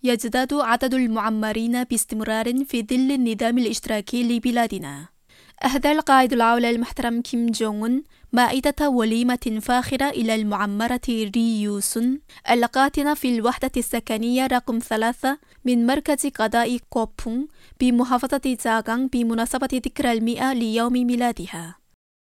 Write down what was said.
يزداد عدد المعمرين باستمرار في ظل النظام الاشتراكي لبلادنا. أهدى القائد العام المحترم كيم جونغ أون مائدة وليمة فاخرة إلى المعمرة ري يو سون القاطنة في الوحدة السكنية رقم 3 من مركز قضاء كوبونغ بمحافظة زاغان بمناسبة ذكرى 100 ليوم ميلادها.